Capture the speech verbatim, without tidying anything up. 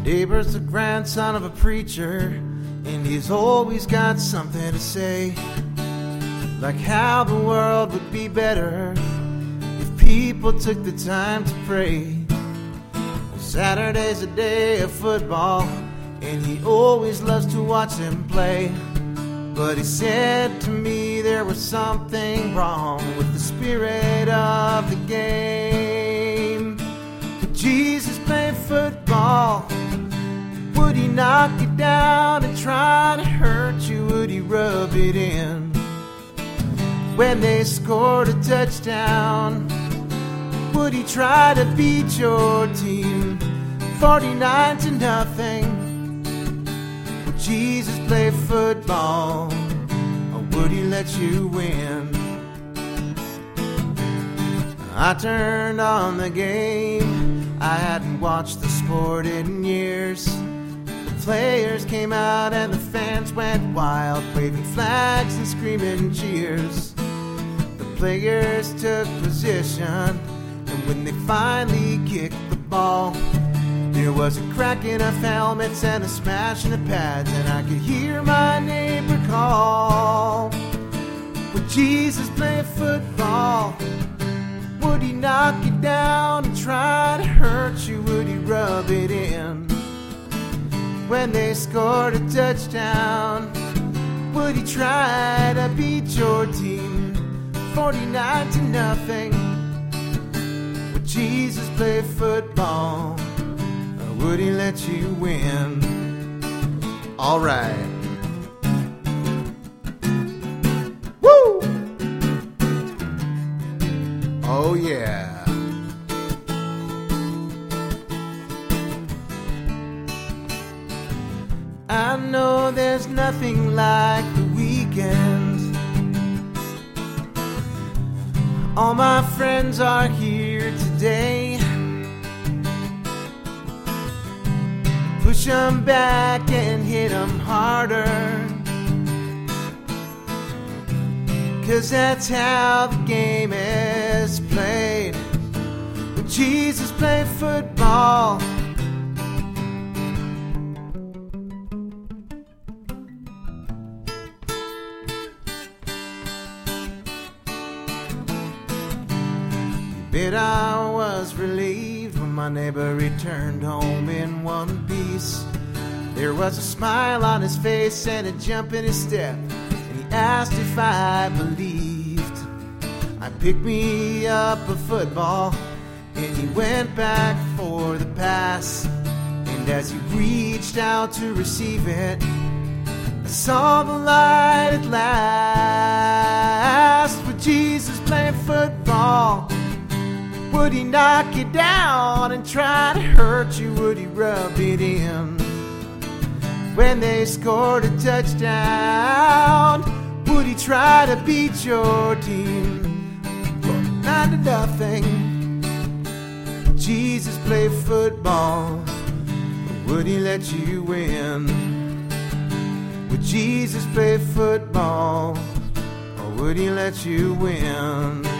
Neighbor's the grandson of a preacher, and he's always got something to say, like how the world would be better if people took the time to pray. Well, Saturday's a day of football, and he always loves to watch him play. But he said to me there was something wrong with the spirit of the game. Would Jesus play football? Would he knock you down and try to hurt you? Would he rub it in when they scored a touchdown? Would he try to beat your team forty-nine to nothing? Would Jesus play football, or would he let you win? I turned on the game. I hadn't watched the sport in years. The players came out and the fans went wild, waving flags and screaming cheers. The players took position, and when they finally kicked the ball, there was a cracking of helmets and a smashing of pads, and I could hear my neighbor call. Would Jesus play football? Would he knock you down and try to hurt you? Would he rub it in when they scored a touchdown? Would he try to beat your team forty-nine to nothing? Would Jesus play football, or would he let you win? All right. Woo! Oh yeah. I know there's nothing like the weekend. All my friends are here today. Push 'em back and hit 'em harder, 'cause that's how the game is played. Would Jesus play football? Bet I was relieved when my neighbor returned home in one piece. There was a smile on his face and a jump in his step, and he asked if I believed I'd pick me up a football. And he went back for the pass, and as he reached out to receive it, I saw the light at last. Would Jesus play football? Would he knock you down and try to hurt you? Would he rub it in when they scored a touchdown? Would he try to beat your team nine to nothing? Would Jesus play football, or would he let you win? Would Jesus play football, or would he let you win?